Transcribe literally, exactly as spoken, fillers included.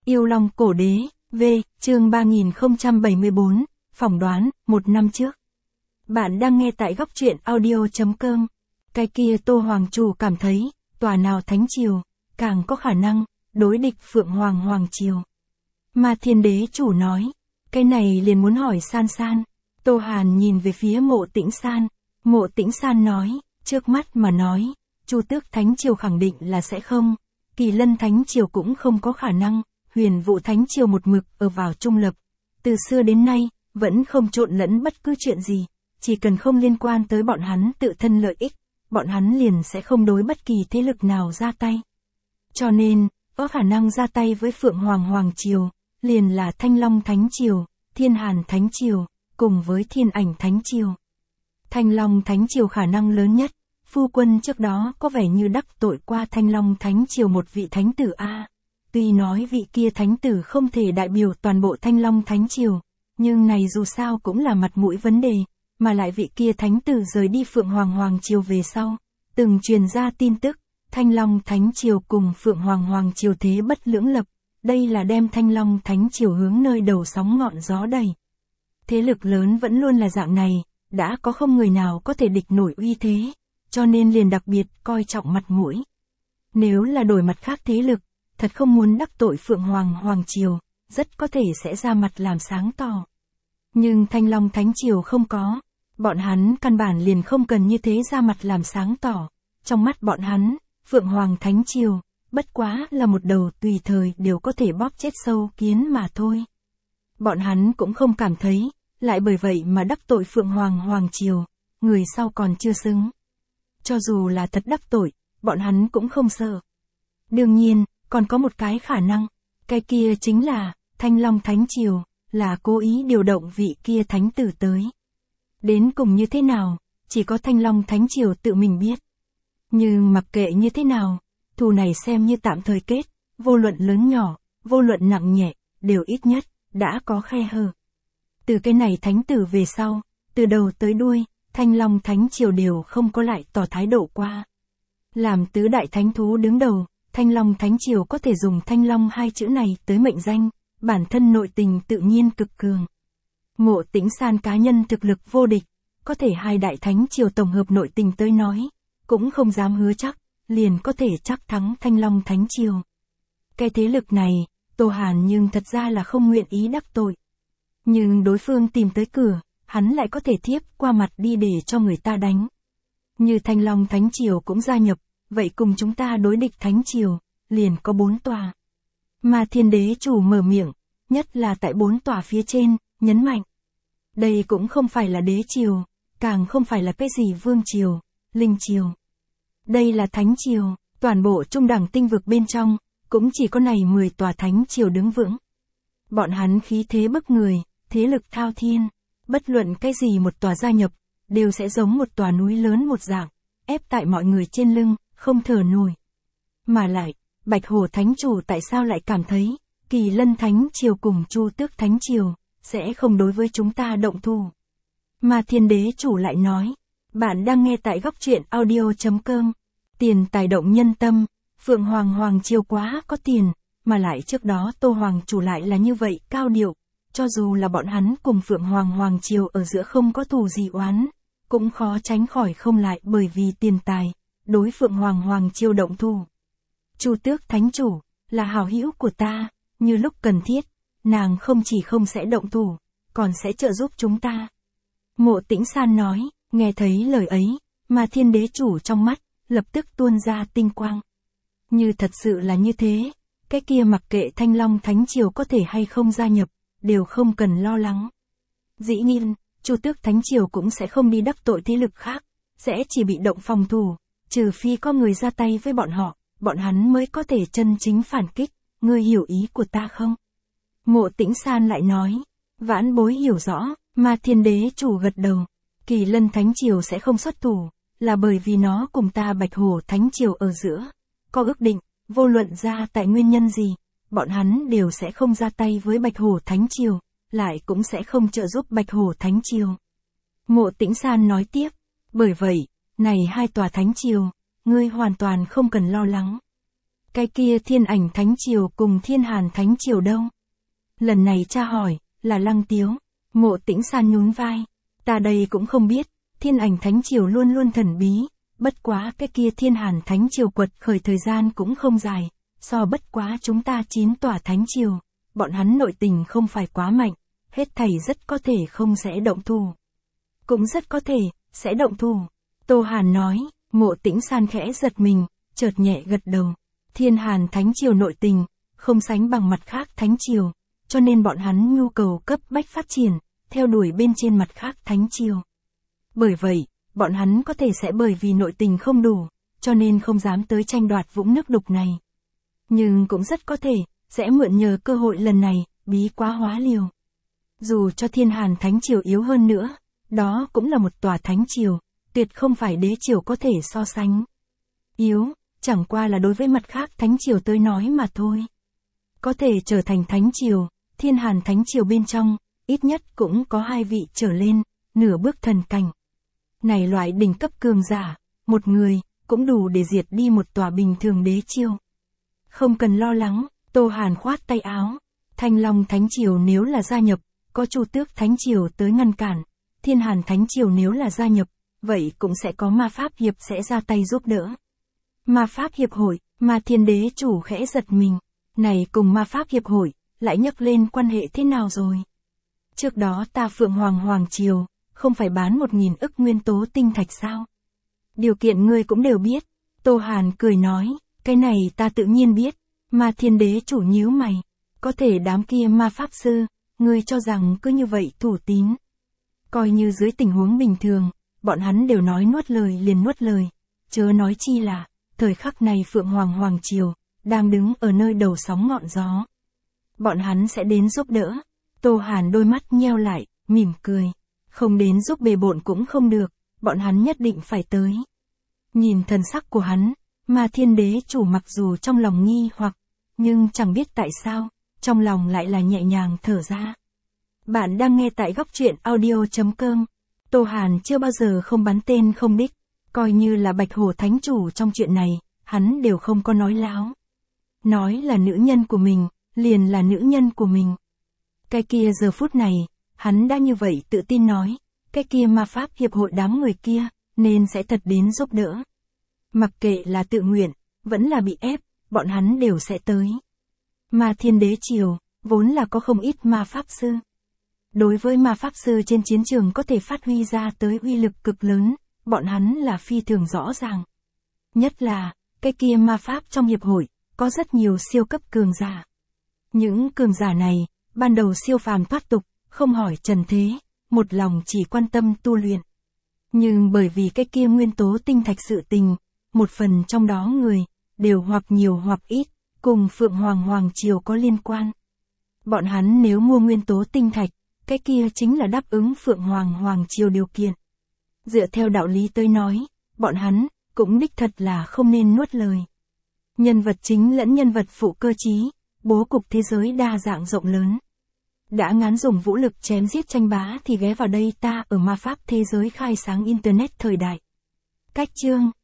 Yêu Long Cổ Đế, V, chương ba nghìn không trăm bảy mươi bốn, phỏng đoán, một năm trước. Bạn đang nghe tại góc truyện audio.com. Cái kia Tô Hoàng Chủ cảm thấy, tòa nào Thánh Triều, càng có khả năng, đối địch Phượng Hoàng Hoàng Triều. Mà Thiên Đế Chủ nói, cái này liền muốn hỏi San San. Tô Hàn nhìn về phía Mộ Tĩnh San. Mộ Tĩnh San nói, trước mắt mà nói, Chu Tước Thánh Triều khẳng định là sẽ không. Kỳ Lân Thánh Triều cũng không có khả năng. Huyền Vũ Thánh Triều một mực ở vào trung lập. Từ xưa đến nay, vẫn không trộn lẫn bất cứ chuyện gì. Chỉ cần không liên quan tới bọn hắn tự thân lợi ích, bọn hắn liền sẽ không đối bất kỳ thế lực nào ra tay. Cho nên, có khả năng ra tay với Phượng Hoàng Hoàng Triều, liền là Thanh Long Thánh Triều, Thiên Hàn Thánh Triều, cùng với Thiên Ảnh Thánh Triều. Thanh Long Thánh Triều khả năng lớn nhất, phu quân trước đó có vẻ như đắc tội qua Thanh Long Thánh Triều một vị thánh tử A. Tuy nói vị kia thánh tử không thể đại biểu toàn bộ Thanh Long Thánh Triều, nhưng này dù sao cũng là mặt mũi vấn đề, mà lại vị kia thánh tử rời đi Phượng Hoàng Hoàng Triều về sau, từng truyền ra tin tức, Thanh Long Thánh Triều cùng Phượng Hoàng Hoàng Triều thế bất lưỡng lập, đây là đem Thanh Long Thánh Triều hướng nơi đầu sóng ngọn gió đầy. Thế lực lớn vẫn luôn là dạng này, đã có không người nào có thể địch nổi uy thế, cho nên liền đặc biệt coi trọng mặt mũi. Nếu là đổi mặt khác thế lực, thật không muốn đắc tội Phượng Hoàng Hoàng Triều, rất có thể sẽ ra mặt làm sáng tỏ. Nhưng Thanh Long Thánh Triều không có, bọn hắn căn bản liền không cần như thế ra mặt làm sáng tỏ. Trong mắt bọn hắn, Phượng Hoàng Thánh Triều, bất quá là một đầu tùy thời đều có thể bóp chết sâu kiến mà thôi. Bọn hắn cũng không cảm thấy, lại bởi vậy mà đắc tội Phượng Hoàng Hoàng Triều, người sau còn chưa xứng. Cho dù là thật đắc tội, bọn hắn cũng không sợ. Đương nhiên, còn có một cái khả năng, cái kia chính là, Thanh Long Thánh Triều, là cố ý điều động vị kia thánh tử tới. Đến cùng như thế nào, chỉ có Thanh Long Thánh Triều tự mình biết. Nhưng mặc kệ như thế nào, thù này xem như tạm thời kết, vô luận lớn nhỏ, vô luận nặng nhẹ, đều ít nhất, đã có khe hở. Từ cái này thánh tử về sau, từ đầu tới đuôi, Thanh Long Thánh Triều đều không có lại tỏ thái độ qua. Làm tứ đại thánh thú đứng đầu, Thanh Long Thánh Triều có thể dùng Thanh Long hai chữ này tới mệnh danh, bản thân nội tình tự nhiên cực cường. Mộ Tĩnh San cá nhân thực lực vô địch, có thể hai đại thánh triều tổng hợp nội tình tới nói, cũng không dám hứa chắc, liền có thể chắc thắng Thanh Long Thánh Triều. Cái thế lực này, Tô Hàn nhưng thật ra là không nguyện ý đắc tội. Nhưng đối phương tìm tới cửa, hắn lại có thể thiếp qua mặt đi để cho người ta đánh. Như Thanh Long Thánh Triều cũng gia nhập, vậy cùng chúng ta đối địch Thánh Triều, liền có bốn tòa. Mà Thiên Đế Chủ mở miệng, nhất là tại bốn tòa phía trên, nhấn mạnh. Đây cũng không phải là đế triều, càng không phải là cái gì vương triều, linh triều. Đây là Thánh Triều, toàn bộ trung đẳng tinh vực bên trong, cũng chỉ có này mười tòa Thánh Triều đứng vững. Bọn hắn khí thế bức người, thế lực thao thiên, bất luận cái gì một tòa gia nhập, đều sẽ giống một tòa núi lớn một dạng, ép tại mọi người trên lưng, không thở nổi. Mà lại, Bạch Hổ Thánh Chủ tại sao lại cảm thấy, Kỳ Lân Thánh Triều cùng Chu Tước Thánh Triều, sẽ không đối với chúng ta động thủ. Mà Thiên Đế Chủ lại nói, bạn đang nghe tại góc truyện audio.com, tiền tài động nhân tâm, Phượng Hoàng Hoàng Triều quá có tiền, mà lại trước đó Tô Hoàng Chủ lại là như vậy cao điệu, cho dù là bọn hắn cùng Phượng Hoàng Hoàng Triều ở giữa không có thù gì oán, cũng khó tránh khỏi không lại bởi vì tiền tài, đối Phượng Hoàng Hoàng Triều động thù. Chu Tước Thánh Chủ, là hảo hữu của ta, như lúc cần thiết, nàng không chỉ không sẽ động thủ, còn sẽ trợ giúp chúng ta. Mộ Tĩnh San nói, nghe thấy lời ấy, mà Thiên Đế Chủ trong mắt, lập tức tuôn ra tinh quang. Như thật sự là như thế, cái kia mặc kệ Thanh Long Thánh Triều có thể hay không gia nhập, đều không cần lo lắng. Dĩ nhiên, Chu Tước Thánh Triều cũng sẽ không đi đắc tội thế lực khác, sẽ chỉ bị động phòng thủ, trừ phi có người ra tay với bọn họ, bọn hắn mới có thể chân chính phản kích, ngươi hiểu ý của ta không? Mộ Tĩnh San lại nói, vãn bối hiểu rõ, mà Thiên Đế Chủ gật đầu, Kỳ Lân Thánh Triều sẽ không xuất thủ, là bởi vì nó cùng ta Bạch Hổ Thánh Triều ở giữa, có ước định, vô luận ra tại nguyên nhân gì, bọn hắn đều sẽ không ra tay với Bạch Hổ Thánh Triều, lại cũng sẽ không trợ giúp Bạch Hổ Thánh Triều. Mộ Tĩnh San nói tiếp, bởi vậy, này hai tòa Thánh Triều, ngươi hoàn toàn không cần lo lắng. Cái kia Thiên Ảnh Thánh Triều cùng Thiên Hàn Thánh Triều đâu? Lần này cha hỏi, là Lăng Tiếu. Mộ Tĩnh San nhún vai. Ta đây cũng không biết, Thiên Ảnh Thánh Triều luôn luôn thần bí, bất quá cái kia Thiên Hàn Thánh Triều quật khởi thời gian cũng không dài, so bất quá chúng ta chín tòa Thánh Triều, bọn hắn nội tình không phải quá mạnh, hết thảy rất có thể không sẽ động thủ. Cũng rất có thể, sẽ động thủ. Tô Hàn nói, Mộ Tĩnh San khẽ giật mình, chợt nhẹ gật đầu. Thiên Hàn Thánh Triều nội tình, không sánh bằng mặt khác Thánh Triều, cho nên bọn hắn nhu cầu cấp bách phát triển, theo đuổi bên trên mặt khác Thánh Triều. Bởi vậy, bọn hắn có thể sẽ bởi vì nội tình không đủ, cho nên không dám tới tranh đoạt vũng nước đục này. Nhưng cũng rất có thể, sẽ mượn nhờ cơ hội lần này, bí quá hóa liều. Dù cho Thiên Hàn Thánh Triều yếu hơn nữa, đó cũng là một tòa Thánh Triều, tuyệt không phải đế triều có thể so sánh. Yếu, chẳng qua là đối với mặt khác Thánh Triều tới nói mà thôi. Có thể trở thành Thánh Triều, Thiên Hàn Thánh Triều bên trong, ít nhất cũng có hai vị trở lên, nửa bước thần cảnh. Này loại đỉnh cấp cường giả, một người, cũng đủ để diệt đi một tòa bình thường đế triều. Không cần lo lắng, Tô Hàn khoát tay áo. Thanh Long Thánh Triều nếu là gia nhập, có Chu Tước Thánh Triều tới ngăn cản. Thiên Hàn Thánh Triều nếu là gia nhập, vậy cũng sẽ có Ma Pháp Hiệp sẽ ra tay giúp đỡ. Ma Pháp Hiệp hội, Ma Thiên Đế chủ khẽ giật mình. Này cùng Ma Pháp Hiệp hội, lại nhắc lên quan hệ thế nào rồi? Trước đó ta Phượng Hoàng Hoàng Triều, không phải bán một nghìn ức nguyên tố tinh thạch sao? Điều kiện ngươi cũng đều biết. Tô Hàn cười nói, cái này ta tự nhiên biết. Ma Thiên Đế chủ nhíu mày. Có thể đám kia ma pháp sư, ngươi cho rằng cứ như vậy thủ tín. Coi như dưới tình huống bình thường, bọn hắn đều nói nuốt lời liền nuốt lời. Chớ nói chi là, thời khắc này Phượng Hoàng Hoàng Triều, đang đứng ở nơi đầu sóng ngọn gió. Bọn hắn sẽ đến giúp đỡ. Tô Hàn đôi mắt nheo lại, mỉm cười. Không đến giúp bề bộn cũng không được, bọn hắn nhất định phải tới. Nhìn thần sắc của hắn, Ma Thiên Đế chủ mặc dù trong lòng nghi hoặc, nhưng chẳng biết tại sao, trong lòng lại là nhẹ nhàng thở ra. Bạn đang nghe tại góc truyện audio chấm com. Tô Hàn chưa bao giờ không bắn tên không đích, coi như là Bạch Hổ Thánh Chủ trong chuyện này, hắn đều không có nói láo. Nói là nữ nhân của mình, liền là nữ nhân của mình. Cái kia giờ phút này, hắn đã như vậy tự tin nói, cái kia Ma Pháp Hiệp hội đám người kia, nên sẽ thật đến giúp đỡ. Mặc kệ là tự nguyện, vẫn là bị ép, bọn hắn đều sẽ tới. Ma Thiên Đế Triều, vốn là có không ít ma pháp sư. Đối với ma pháp sư trên chiến trường có thể phát huy ra tới uy lực cực lớn, bọn hắn là phi thường rõ ràng. Nhất là, cái kia ma pháp trong hiệp hội, có rất nhiều siêu cấp cường giả. Những cường giả này, ban đầu siêu phàm thoát tục, không hỏi trần thế, một lòng chỉ quan tâm tu luyện. Nhưng bởi vì cái kia nguyên tố tinh thạch sự tình, một phần trong đó người, đều hoặc nhiều hoặc ít, cùng Phượng Hoàng Hoàng Triều có liên quan. Bọn hắn nếu mua nguyên tố tinh thạch, cái kia chính là đáp ứng Phượng Hoàng Hoàng Triều điều kiện. Dựa theo đạo lý tới nói, bọn hắn, cũng đích thật là không nên nuốt lời. Nhân vật chính lẫn nhân vật phụ cơ trí, bố cục thế giới đa dạng rộng lớn. Đã ngán dùng vũ lực chém giết tranh bá thì ghé vào đây ta ở ma pháp thế giới khai sáng Internet thời đại. Cách chương